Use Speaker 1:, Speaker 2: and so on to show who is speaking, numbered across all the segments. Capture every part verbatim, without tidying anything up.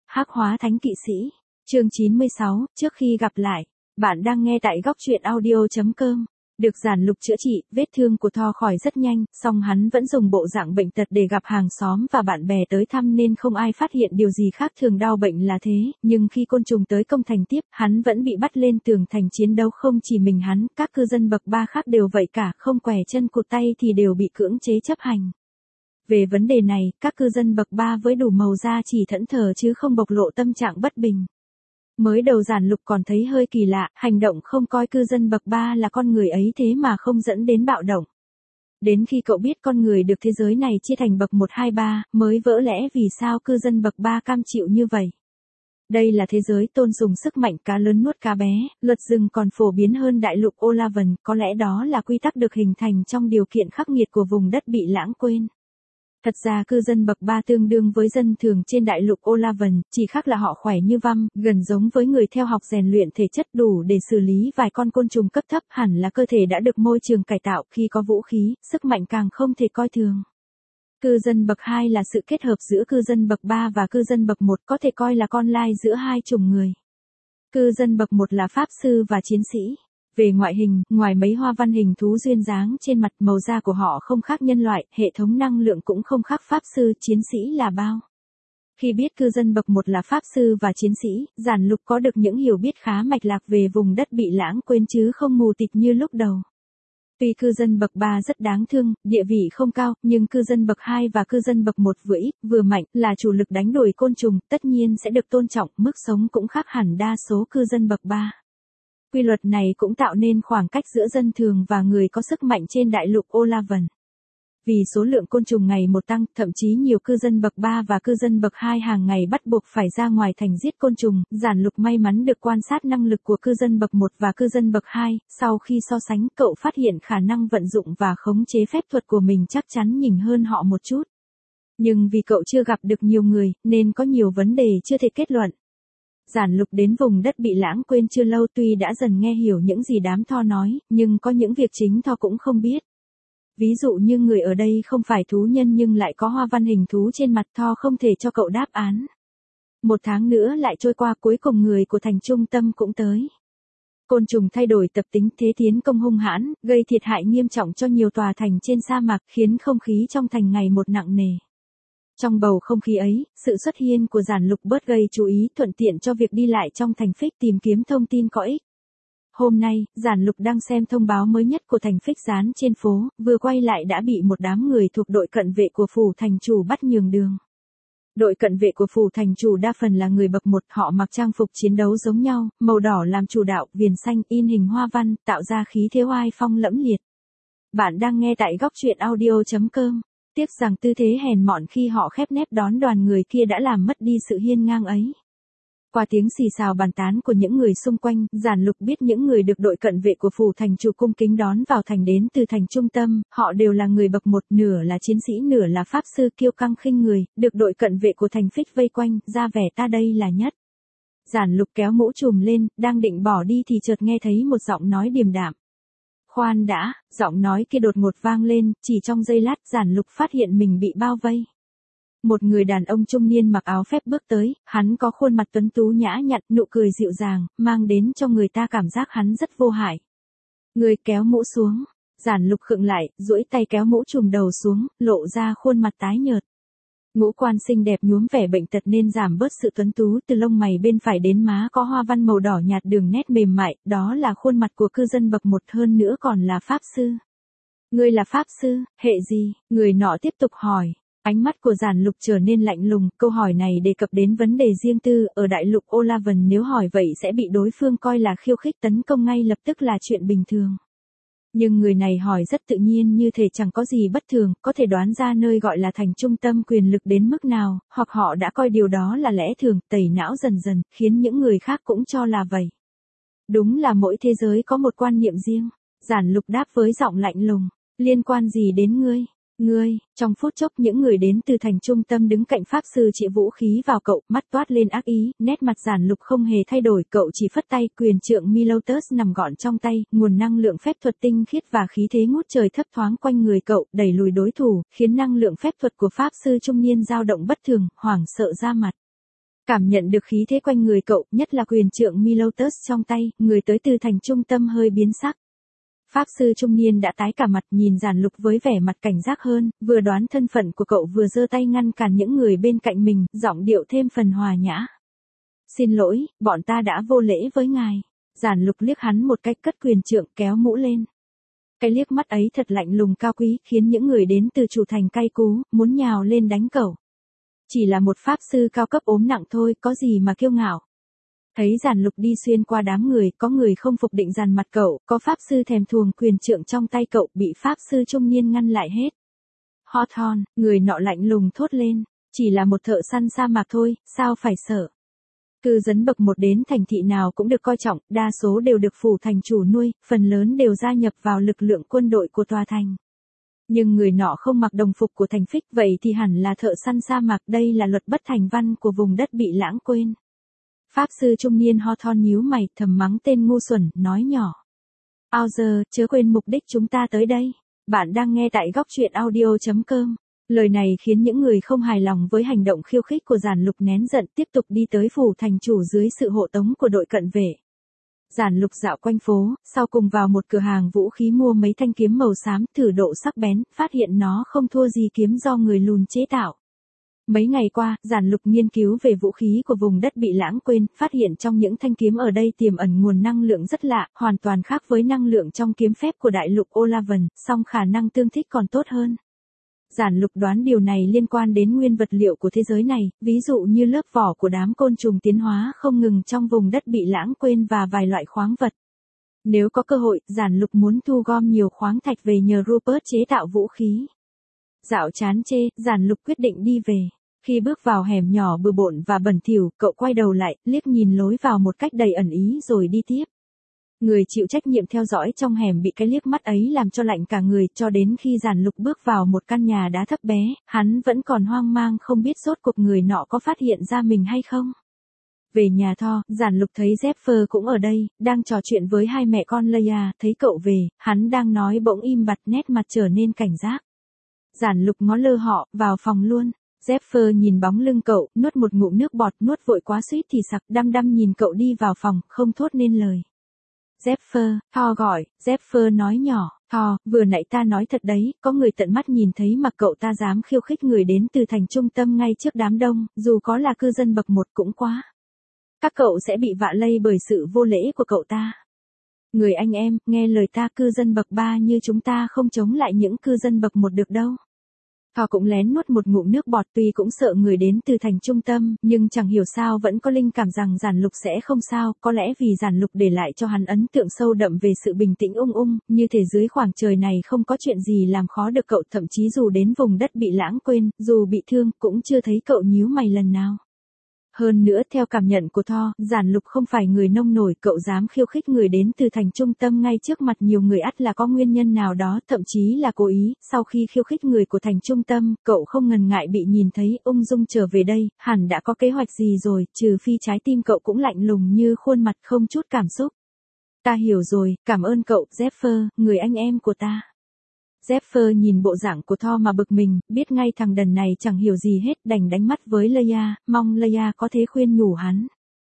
Speaker 1: Hắc hóa thánh kỵ sĩ, chương chín mươi sáu, trước khi gặp lại. Bạn đang nghe tại góc truyện audio chấm com. Được giản lục chữa trị, vết thương của Thor khỏi rất nhanh, song hắn vẫn dùng bộ dạng bệnh tật để gặp hàng xóm và bạn bè tới thăm nên không ai phát hiện điều gì khác thường. Đau bệnh là thế, nhưng khi côn trùng tới công thành tiếp, hắn vẫn bị bắt lên tường thành chiến đấu. Không chỉ mình hắn, các cư dân bậc ba khác đều vậy cả, không quẻ chân cụt tay thì đều bị cưỡng chế chấp hành. Về vấn đề này, các cư dân bậc ba với đủ màu da chỉ thẫn thờ chứ không bộc lộ tâm trạng bất bình. Mới đầu giản lục còn thấy hơi kỳ lạ, hành động không coi cư dân bậc ba là con người ấy thế mà không dẫn đến bạo động. Đến khi cậu biết con người được thế giới này chia thành bậc một hai ba, mới vỡ lẽ vì sao cư dân bậc ba cam chịu như vậy. Đây là thế giới tôn dùng sức mạnh cá lớn nuốt cá bé, luật rừng còn phổ biến hơn đại lục Olavan, có lẽ đó là quy tắc được hình thành trong điều kiện khắc nghiệt của vùng đất bị lãng quên. Thật ra cư dân bậc ba tương đương với dân thường trên đại lục Olavan, chỉ khác là họ khỏe như văm, gần giống với người theo học rèn luyện thể chất đủ để xử lý vài con côn trùng cấp thấp, hẳn là cơ thể đã được môi trường cải tạo, khi có vũ khí, sức mạnh càng không thể coi thường. Cư dân bậc hai là sự kết hợp giữa cư dân bậc ba và cư dân bậc một, có thể coi là con lai giữa hai chủng người. Cư dân bậc một là pháp sư và chiến sĩ. Về ngoại hình, ngoài mấy hoa văn hình thú duyên dáng trên mặt, màu da của họ không khác nhân loại, hệ thống năng lượng cũng không khác pháp sư, chiến sĩ là bao. Khi biết cư dân bậc một là pháp sư và chiến sĩ, giản lục có được những hiểu biết khá mạch lạc về vùng đất bị lãng quên chứ không mù tịt như lúc đầu. Tuy cư dân bậc ba rất đáng thương, địa vị không cao, nhưng cư dân bậc hai và cư dân bậc một vừa ít, vừa mạnh, là chủ lực đánh đuổi côn trùng, tất nhiên sẽ được tôn trọng, mức sống cũng khác hẳn đa số cư dân bậc ba. Quy luật này cũng tạo nên khoảng cách giữa dân thường và người có sức mạnh trên đại lục Olavan. Vì số lượng côn trùng ngày một tăng, thậm chí nhiều cư dân bậc ba và cư dân bậc hai hàng ngày bắt buộc phải ra ngoài thành giết côn trùng, giản lục may mắn được quan sát năng lực của cư dân bậc một và cư dân bậc hai, sau khi so sánh cậu phát hiện khả năng vận dụng và khống chế phép thuật của mình chắc chắn nhỉnh hơn họ một chút. Nhưng vì cậu chưa gặp được nhiều người, nên có nhiều vấn đề chưa thể kết luận. Giản lục đến vùng đất bị lãng quên chưa lâu, tuy đã dần nghe hiểu những gì đám Thor nói, nhưng có những việc chính Thor cũng không biết. Ví dụ như người ở đây không phải thú nhân nhưng lại có hoa văn hình thú trên mặt, Thor không thể cho cậu đáp án. Một tháng nữa lại trôi qua, cuối cùng người của thành trung tâm cũng tới. Côn trùng thay đổi tập tính, thế tiến công hung hãn, gây thiệt hại nghiêm trọng cho nhiều tòa thành trên sa mạc, khiến không khí trong thành ngày một nặng nề. Trong bầu không khí ấy, sự xuất hiện của giản lục bớt gây chú ý, thuận tiện cho việc đi lại trong thành Phích tìm kiếm thông tin có ích. Hôm nay, giản lục đang xem thông báo mới nhất của thành Phích dán trên phố, vừa quay lại đã bị một đám người thuộc đội cận vệ của phủ thành chủ bắt nhường đường. Đội cận vệ của phủ thành chủ đa phần là người bậc một, họ mặc trang phục chiến đấu giống nhau, màu đỏ làm chủ đạo, viền xanh in hình hoa văn, tạo ra khí thế oai phong lẫm liệt. Bạn đang nghe tại góc truyện audio chấm com. Tiếc rằng tư thế hèn mọn khi họ khép nép đón đoàn người kia đã làm mất đi sự hiên ngang ấy. Qua tiếng xì xào bàn tán của những người xung quanh, giản lục biết những người được đội cận vệ của phủ thành chủ cung kính đón vào thành đến từ thành trung tâm, họ đều là người bậc một, nửa là chiến sĩ nửa là pháp sư kiêu căng khinh người, được đội cận vệ của thành Phích vây quanh, ra vẻ ta đây là nhất. Giản lục kéo mũ trùm lên, đang định bỏ đi thì chợt nghe thấy một giọng nói điềm đạm. Khoan đã, giọng nói kia đột ngột vang lên, chỉ trong giây lát giản lục phát hiện mình bị bao vây. Một người đàn ông trung niên mặc áo phép bước tới, hắn có khuôn mặt tuấn tú nhã nhặn, nụ cười dịu dàng, mang đến cho người ta cảm giác hắn rất vô hại. Người kéo mũ xuống, giản lục khựng lại, duỗi tay kéo mũ trùm đầu xuống, lộ ra khuôn mặt tái nhợt. Ngũ quan xinh đẹp nhuốm vẻ bệnh tật nên giảm bớt sự tuấn tú, từ lông mày bên phải đến má có hoa văn màu đỏ nhạt, đường nét mềm mại, đó là khuôn mặt của cư dân bậc một, hơn nữa còn là pháp sư. Ngươi là pháp sư, hệ gì? Người nọ tiếp tục hỏi. Ánh mắt của giản lục trở nên lạnh lùng, câu hỏi này đề cập đến vấn đề riêng tư, ở đại lục Olavan nếu hỏi vậy sẽ bị đối phương coi là khiêu khích, tấn công ngay lập tức là chuyện bình thường. Nhưng người này hỏi rất tự nhiên, như thể chẳng có gì bất thường, có thể đoán ra nơi gọi là thành trung tâm quyền lực đến mức nào, hoặc họ đã coi điều đó là lẽ thường, tẩy não dần dần, khiến những người khác cũng cho là vậy. Đúng là mỗi thế giới có một quan niệm riêng. Giản lục đáp với giọng lạnh lùng. Liên quan gì đến ngươi? Ngươi, trong phút chốc những người đến từ thành trung tâm đứng cạnh pháp sư chĩa vũ khí vào cậu, mắt toát lên ác ý, nét mặt giản lục không hề thay đổi, cậu chỉ phất tay, quyền trượng Milotus nằm gọn trong tay, nguồn năng lượng phép thuật tinh khiết và khí thế ngút trời thấp thoáng quanh người cậu, đẩy lùi đối thủ, khiến năng lượng phép thuật của pháp sư trung niên dao động bất thường, hoảng sợ ra mặt. Cảm nhận được khí thế quanh người cậu, nhất là quyền trượng Milotus trong tay, người tới từ thành trung tâm hơi biến sắc. Pháp sư trung niên đã tái cả mặt, nhìn Giản Lục với vẻ mặt cảnh giác hơn, vừa đoán thân phận của cậu vừa giơ tay ngăn cản những người bên cạnh mình, giọng điệu thêm phần hòa nhã. Xin lỗi, bọn ta đã vô lễ với ngài. Giản Lục liếc hắn một cách cất quyền trượng kéo mũ lên. Cái liếc mắt ấy thật lạnh lùng cao quý, khiến những người đến từ chủ thành cay cú, muốn nhào lên đánh cậu. Chỉ là một pháp sư cao cấp ốm nặng thôi, có gì mà kiêu ngạo. Thấy Giản Lục đi xuyên qua đám người, có người không phục định dàn mặt cậu, có pháp sư thèm thuồng quyền trượng trong tay cậu, bị pháp sư trung niên ngăn lại hết. Hawthorne, người nọ lạnh lùng thốt lên, chỉ là một thợ săn sa mạc thôi, sao phải sợ. Cư dân bậc một đến thành thị nào cũng được coi trọng, đa số đều được phủ thành chủ nuôi, phần lớn đều gia nhập vào lực lượng quân đội của tòa thành. Nhưng người nọ không mặc đồng phục của thành Phích, vậy thì hẳn là thợ săn sa mạc, đây là luật bất thành văn của vùng đất bị lãng quên. Pháp sư trung niên Hawthorne nhíu mày, thầm mắng tên ngu xuẩn, nói nhỏ. Ao giờ, chớ quên mục đích chúng ta tới đây. Bạn đang nghe tại góc truyện audio chấm com. Lời này khiến những người không hài lòng với hành động khiêu khích của Giản Lục nén giận, tiếp tục đi tới phủ thành chủ dưới sự hộ tống của đội cận vệ. Giản Lục dạo quanh phố, sau cùng vào một cửa hàng vũ khí mua mấy thanh kiếm màu xám, thử độ sắc bén, phát hiện nó không thua gì kiếm do người lùn chế tạo. Mấy ngày qua, Giản Lục nghiên cứu về vũ khí của vùng đất bị lãng quên, phát hiện trong những thanh kiếm ở đây tiềm ẩn nguồn năng lượng rất lạ, hoàn toàn khác với năng lượng trong kiếm phép của đại lục Olavan, song khả năng tương thích còn tốt hơn. Giản Lục đoán điều này liên quan đến nguyên vật liệu của thế giới này, ví dụ như lớp vỏ của đám côn trùng tiến hóa không ngừng trong vùng đất bị lãng quên và vài loại khoáng vật. Nếu có cơ hội, Giản Lục muốn thu gom nhiều khoáng thạch về nhờ Rupert chế tạo vũ khí. Dạo chán chê, Giản Lục quyết định đi về. Khi bước vào hẻm nhỏ bừa bộn và bẩn thỉu, cậu quay đầu lại, liếc nhìn lối vào một cách đầy ẩn ý rồi đi tiếp. Người chịu trách nhiệm theo dõi trong hẻm bị cái liếc mắt ấy làm cho lạnh cả người, cho đến khi Giản Lục bước vào một căn nhà đá thấp bé, hắn vẫn còn hoang mang không biết rốt cuộc người nọ có phát hiện ra mình hay không. Về nhà Thor, Giản Lục thấy Zephyr cũng ở đây, đang trò chuyện với hai mẹ con Leia, thấy cậu về, hắn đang nói bỗng im bặt, nét mặt trở nên cảnh giác. Giản Lục ngó lơ họ, vào phòng luôn. Zephyr nhìn bóng lưng cậu, nuốt một ngụm nước bọt, nuốt vội quá suýt thì sặc, đăm đăm nhìn cậu đi vào phòng, không thốt nên lời. Zephyr, Thor gọi, Zephyr nói nhỏ, Thor, vừa nãy ta nói thật đấy, có người tận mắt nhìn thấy mà cậu ta dám khiêu khích người đến từ thành trung tâm ngay trước đám đông, dù có là cư dân bậc một cũng quá. Các cậu sẽ bị vạ lây bởi sự vô lễ của cậu ta. Người anh em, nghe lời ta, cư dân bậc ba như chúng ta không chống lại những cư dân bậc một được đâu. Thor cũng lén nuốt một ngụm nước bọt, tuy cũng sợ người đến từ thành trung tâm, nhưng chẳng hiểu sao vẫn có linh cảm rằng Giản Lục sẽ không sao, có lẽ vì Giản Lục để lại cho hắn ấn tượng sâu đậm về sự bình tĩnh ung ung, như thể dưới khoảng trời này không có chuyện gì làm khó được cậu, thậm chí dù đến vùng đất bị lãng quên, dù bị thương, cũng chưa thấy cậu nhíu mày lần nào. Hơn nữa, theo cảm nhận của Thor, Giản Lục không phải người nông nổi, cậu dám khiêu khích người đến từ thành trung tâm ngay trước mặt nhiều người ắt là có nguyên nhân nào đó, thậm chí là cố ý. Sau khi khiêu khích người của thành trung tâm, cậu không ngần ngại bị nhìn thấy, ung dung trở về đây, hẳn đã có kế hoạch gì rồi, trừ phi trái tim cậu cũng lạnh lùng như khuôn mặt không chút cảm xúc. Ta hiểu rồi, cảm ơn cậu, Zephyr, người anh em của ta. Zephyr nhìn bộ dạng của Thor mà bực mình, biết ngay thằng đần này chẳng hiểu gì hết, đành đánh mắt với Leia, mong Leia có thể khuyên nhủ hắn.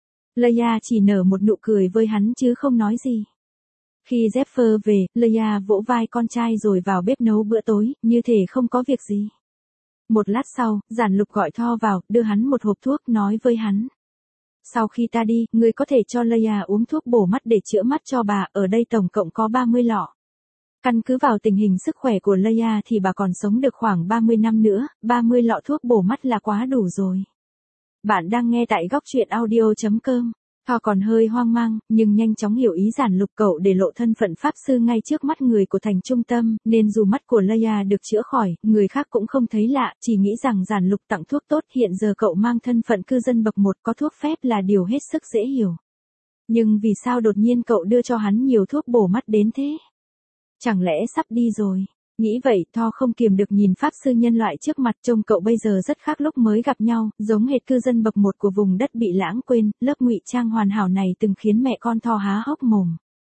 Speaker 1: Leia chỉ nở một nụ cười với hắn chứ không nói gì. Khi Zephyr về, Leia vỗ vai con trai rồi vào bếp nấu bữa tối, như thể không có việc gì. Một lát sau, Giản Lục gọi Thor vào, đưa hắn một hộp thuốc, nói với hắn. Sau khi ta đi, ngươi có thể cho Leia uống thuốc bổ mắt để chữa mắt cho bà, ở đây tổng cộng có ba mươi lọ. Căn cứ vào tình hình sức khỏe của Leia thì bà còn sống được khoảng ba mươi năm nữa, ba mươi lọ thuốc bổ mắt là quá đủ rồi. Bạn đang nghe tại góc truyện audio chấm com. Thor còn hơi hoang mang, nhưng nhanh chóng hiểu ý Giản Lục, cậu để lộ thân phận pháp sư ngay trước mắt người của thành trung tâm, nên dù mắt của Leia được chữa khỏi, người khác cũng không thấy lạ, chỉ nghĩ rằng Giản Lục tặng thuốc tốt, hiện giờ cậu mang thân phận cư dân bậc một có thuốc phép là điều hết sức dễ hiểu. Nhưng vì sao đột nhiên cậu đưa cho hắn nhiều thuốc bổ mắt đến thế? Chẳng lẽ sắp đi rồi? Nghĩ vậy, Thor không kiềm được nhìn pháp sư nhân loại trước mặt, trông cậu bây giờ rất khác lúc mới gặp nhau, giống hệt cư dân bậc một của vùng đất bị lãng quên, lớp ngụy trang hoàn hảo này từng khiến mẹ con Thor há hốc mồm.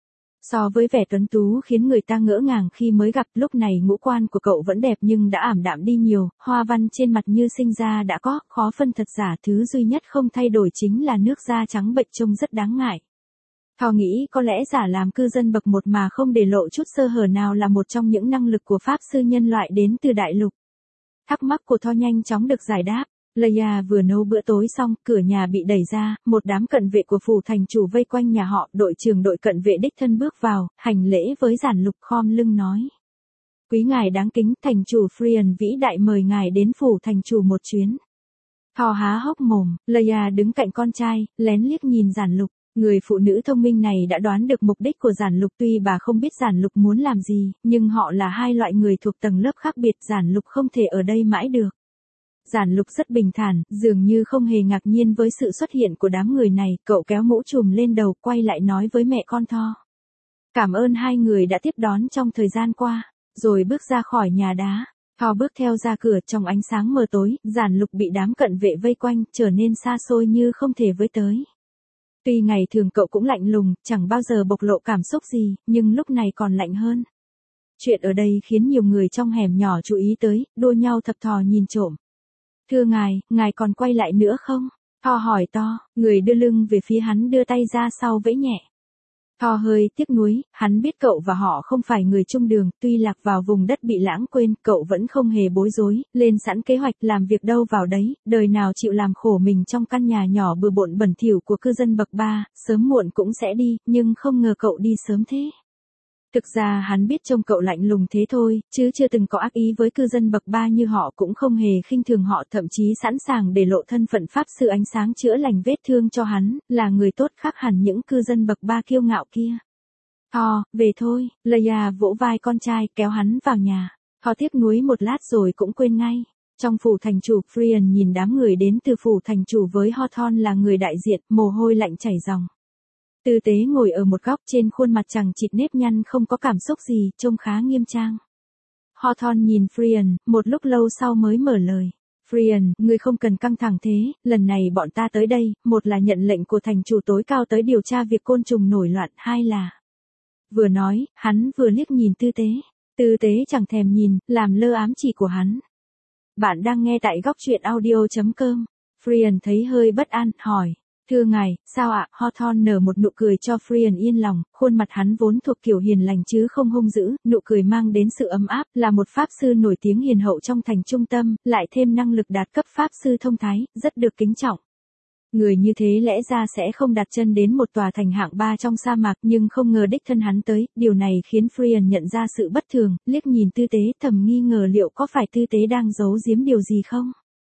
Speaker 1: So với vẻ tuấn tú khiến người ta ngỡ ngàng khi mới gặp, lúc này ngũ quan của cậu vẫn đẹp nhưng đã ảm đạm đi nhiều, hoa văn trên mặt như sinh ra đã có, khó phân thật giả, thứ duy nhất không thay đổi chính là nước da trắng bệch trông rất đáng ngại. Thò nghĩ có lẽ giả làm cư dân bậc một mà không để lộ chút sơ hở nào là một trong những năng lực của pháp sư nhân loại đến từ đại lục. Thắc mắc của Tho nhanh chóng được giải đáp. Leia vừa nấu bữa tối xong, cửa nhà bị đẩy ra, một đám cận vệ của phủ thành chủ vây quanh nhà họ, đội trưởng đội cận vệ đích thân bước vào, hành lễ với Giản Lục, khom lưng nói. Quý ngài đáng kính, thành chủ Frian vĩ đại mời ngài đến phủ thành chủ một chuyến. Tho há hốc mồm, Leia đứng cạnh con trai, lén liếc nhìn Giản Lục. Người phụ nữ thông minh này đã đoán được mục đích của Giản Lục, tuy bà không biết Giản Lục muốn làm gì, nhưng họ là hai loại người thuộc tầng lớp khác biệt, Giản Lục không thể ở đây mãi được. Giản Lục rất bình thản, dường như không hề ngạc nhiên với sự xuất hiện của đám người này, cậu kéo mũ trùm lên đầu, quay lại nói với mẹ con Tho. Cảm ơn hai người đã tiếp đón trong thời gian qua, rồi bước ra khỏi nhà đá. Tho bước theo ra cửa, trong ánh sáng mờ tối, Giản Lục bị đám cận vệ vây quanh, trở nên xa xôi như không thể với tới. Tuy ngày thường cậu cũng lạnh lùng, chẳng bao giờ bộc lộ cảm xúc gì, nhưng lúc này còn lạnh hơn. Chuyện ở đây khiến nhiều người trong hẻm nhỏ chú ý tới, đua nhau thập thò nhìn trộm. Thưa ngài, ngài còn quay lại nữa không? Tho hỏi To, người đưa lưng về phía hắn đưa tay ra sau vẫy nhẹ. Tho hơi tiếc nuối, hắn biết cậu và họ không phải người chung đường, tuy lạc vào vùng đất bị lãng quên, cậu vẫn không hề bối rối, lên sẵn kế hoạch làm việc đâu vào đấy, đời nào chịu làm khổ mình trong căn nhà nhỏ bừa bộn bẩn thỉu của cư dân bậc ba, sớm muộn cũng sẽ đi, nhưng không ngờ cậu đi sớm thế. Thực ra hắn biết trông cậu lạnh lùng thế thôi, chứ chưa từng có ác ý với cư dân bậc ba như họ, cũng không hề khinh thường họ, thậm chí sẵn sàng để lộ thân phận pháp sư ánh sáng chữa lành vết thương cho hắn, là người tốt khác hẳn những cư dân bậc ba kiêu ngạo kia. Tho, về thôi, Leia vỗ vai con trai kéo hắn vào nhà. Tho tiếc nuối một lát rồi cũng quên ngay. Trong phủ thành chủ, Frian nhìn đám người đến từ phủ thành chủ với Hawthorne là người đại diện, mồ hôi lạnh chảy ròng. Tư tế ngồi ở một góc, trên khuôn mặt chằng chịt nếp nhăn không có cảm xúc gì, trông khá nghiêm trang. Hawthorne nhìn Frian, một lúc lâu sau mới mở lời. Frian, ngươi không cần căng thẳng thế, lần này bọn ta tới đây, một là nhận lệnh của thành chủ tối cao tới điều tra việc côn trùng nổi loạn, hai là... Vừa nói, hắn vừa liếc nhìn tư tế. Tư tế chẳng thèm nhìn, làm lơ ám chỉ của hắn. Bạn đang nghe tại góc truyện audio chấm com. Frian thấy hơi bất an, hỏi. Thưa ngài, sao ạ? Hawthorne nở một nụ cười cho Frian yên lòng, khuôn mặt hắn vốn thuộc kiểu hiền lành chứ không hung dữ, nụ cười mang đến sự ấm áp, là một pháp sư nổi tiếng hiền hậu trong thành trung tâm, lại thêm năng lực đạt cấp pháp sư thông thái, rất được kính trọng. Người như thế lẽ ra sẽ không đặt chân đến một tòa thành hạng ba trong sa mạc, nhưng không ngờ đích thân hắn tới, điều này khiến Frian nhận ra sự bất thường, liếc nhìn tư tế thầm nghi ngờ liệu có phải tư tế đang giấu giếm điều gì không.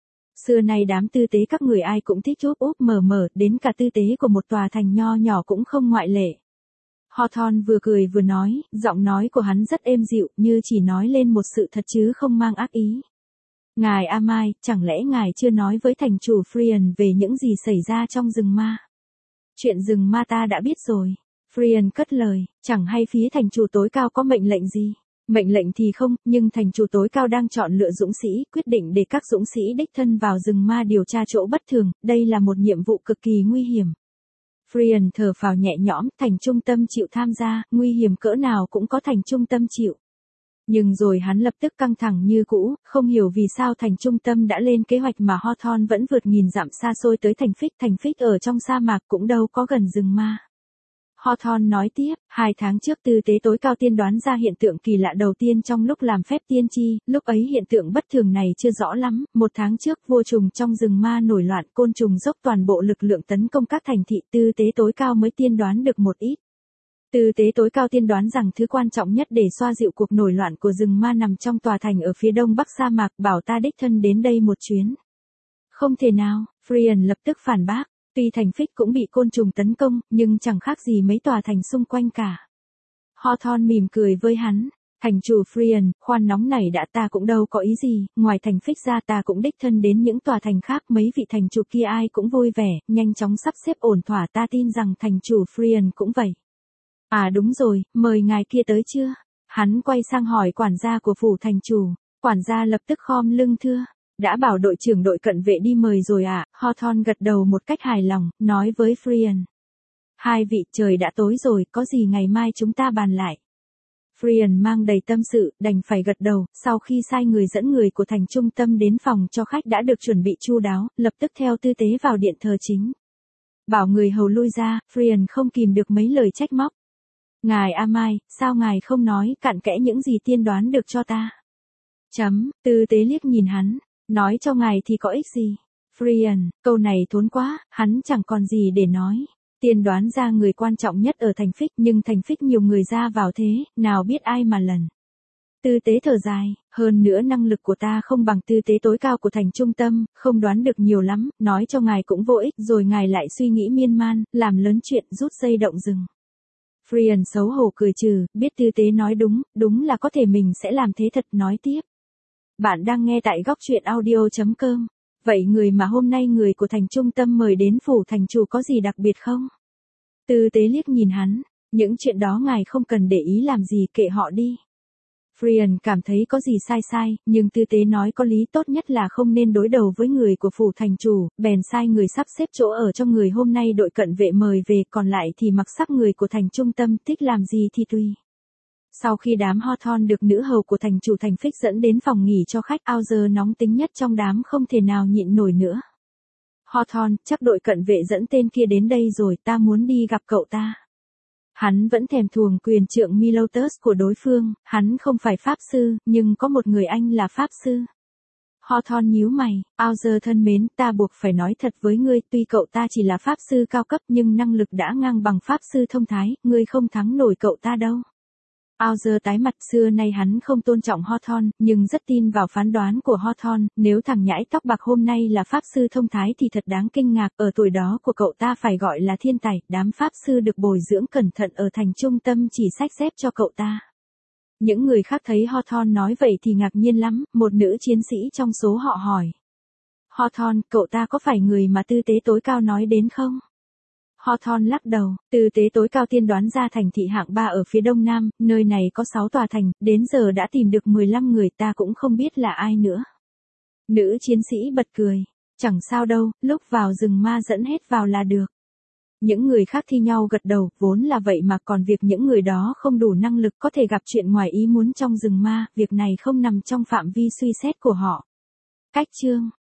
Speaker 1: Xưa nay đám tư tế các người ai cũng thích úp úp mở mở, đến cả tư tế của một tòa thành nho nhỏ cũng không ngoại lệ. Hawthorne vừa cười vừa nói, giọng nói của hắn rất êm dịu, như chỉ nói lên một sự thật chứ không mang ác ý. Ngài Amai, chẳng lẽ ngài chưa nói với thành chủ Frian về những gì xảy ra trong rừng ma? Chuyện rừng ma ta đã biết rồi. Frian cất lời, chẳng hay phía thành chủ tối cao có mệnh lệnh gì? Mệnh lệnh thì không, nhưng thành chủ tối cao đang chọn lựa dũng sĩ, quyết định để các dũng sĩ đích thân vào rừng ma điều tra chỗ bất thường, đây là một nhiệm vụ cực kỳ nguy hiểm. Frian thở phào nhẹ nhõm, thành trung tâm chịu tham gia, nguy hiểm cỡ nào cũng có thành trung tâm chịu. Nhưng rồi hắn lập tức căng thẳng như cũ, không hiểu vì sao thành trung tâm đã lên kế hoạch mà Hawthorne vẫn vượt nghìn dặm xa xôi tới thành Phích, thành Phích ở trong sa mạc cũng đâu có gần rừng ma. Hawthorne nói tiếp, hai tháng trước tư tế tối cao tiên đoán ra hiện tượng kỳ lạ đầu tiên trong lúc làm phép tiên tri, lúc ấy hiện tượng bất thường này chưa rõ lắm, một tháng trước vua trùng trong rừng ma nổi loạn, côn trùng dốc toàn bộ lực lượng tấn công các thành thị, tư tế tối cao mới tiên đoán được một ít. Tư tế tối cao tiên đoán rằng thứ quan trọng nhất để xoa dịu cuộc nổi loạn của rừng ma nằm trong tòa thành ở phía đông bắc sa mạc, bảo ta đích thân đến đây một chuyến. Không thể nào, Frian lập tức phản bác. Tuy thành Phích cũng bị côn trùng tấn công, nhưng chẳng khác gì mấy tòa thành xung quanh cả. Hawthorne mỉm cười với hắn. Thành chủ Frian, khoan nóng này đã, ta cũng đâu có ý gì, ngoài thành Phích ra ta cũng đích thân đến những tòa thành khác, mấy vị thành chủ kia ai cũng vui vẻ, nhanh chóng sắp xếp ổn thỏa, ta tin rằng thành chủ Frian cũng vậy. À đúng rồi, mời ngài kia tới chưa? Hắn quay sang hỏi quản gia của phủ thành chủ. Quản gia lập tức khom lưng thưa. Đã bảo đội trưởng đội cận vệ đi mời rồi à? Hawthorne gật đầu một cách hài lòng, nói với Frian. Hai vị, trời đã tối rồi, có gì ngày mai chúng ta bàn lại. Frian mang đầy tâm sự, đành phải gật đầu, sau khi sai người dẫn người của thành trung tâm đến phòng cho khách đã được chuẩn bị chu đáo, lập tức theo tư tế vào điện thờ chính. Bảo người hầu lui ra, Frian không kìm được mấy lời trách móc. Ngài A Mai, sao ngài không nói cặn kẽ những gì tiên đoán được cho ta? Chấm, tư tế liếc nhìn hắn, nói cho ngài thì có ích gì? Frian, câu này thốn quá, hắn chẳng còn gì để nói. Tiên đoán ra người quan trọng nhất ở thành Phích, nhưng thành Phích nhiều người ra vào thế, nào biết ai mà lần. Tư tế thở dài, hơn nữa năng lực của ta không bằng tư tế tối cao của thành trung tâm, không đoán được nhiều lắm, nói cho ngài cũng vô ích, rồi ngài lại suy nghĩ miên man, làm lớn chuyện, rút dây động rừng. Frian xấu hổ cười trừ, biết tư tế nói đúng, đúng là có thể mình sẽ làm thế thật, nói tiếp. Bạn đang nghe tại góc truyện audio chấm com. Vậy người mà hôm nay người của thành trung tâm mời đến phủ thành chủ có gì đặc biệt không? Tư tế liếc nhìn hắn, những chuyện đó ngài không cần để ý làm gì, kệ họ đi. Frian cảm thấy có gì sai sai, nhưng tư tế nói có lý, tốt nhất là không nên đối đầu với người của phủ thành chủ, bèn sai người sắp xếp chỗ ở cho người hôm nay đội cận vệ mời về, còn lại thì mặc sắc người của thành trung tâm thích làm gì thì tùy. Sau khi đám Hawthorne được nữ hầu của thành chủ thành Phích dẫn đến phòng nghỉ cho khách, Auger nóng tính nhất trong đám không thể nào nhịn nổi nữa. Hawthorne, chắc đội cận vệ dẫn tên kia đến đây rồi, ta muốn đi gặp cậu ta. Hắn vẫn thèm thuồng quyền trượng Milotus của đối phương, hắn không phải pháp sư, nhưng có một người anh là pháp sư. Hawthorne nhíu mày, Auger thân mến, ta buộc phải nói thật với ngươi, tuy cậu ta chỉ là pháp sư cao cấp nhưng năng lực đã ngang bằng pháp sư thông thái, ngươi không thắng nổi cậu ta đâu. Auger tái mặt, xưa nay hắn không tôn trọng Hawthorne, nhưng rất tin vào phán đoán của Hawthorne, nếu thằng nhãi tóc bạc hôm nay là pháp sư thông thái thì thật đáng kinh ngạc, ở tuổi đó của cậu ta phải gọi là thiên tài, đám pháp sư được bồi dưỡng cẩn thận ở thành trung tâm chỉ xách dép cho cậu ta. Những người khác thấy Hawthorne nói vậy thì ngạc nhiên lắm, một nữ chiến sĩ trong số họ hỏi. Hawthorne, cậu ta có phải người mà tư tế tối cao nói đến không? Hawthorne lắc đầu, tư tế tối cao tiên đoán ra thành thị hạng ba ở phía đông nam, nơi này có sáu tòa thành, đến giờ đã tìm được mười lăm người, ta cũng không biết là ai nữa. Nữ chiến sĩ bật cười, chẳng sao đâu, lúc vào rừng ma dẫn hết vào là được. Những người khác thi nhau gật đầu, vốn là vậy mà, còn việc những người đó không đủ năng lực có thể gặp chuyện ngoài ý muốn trong rừng ma, việc này không nằm trong phạm vi suy xét của họ. Cách chương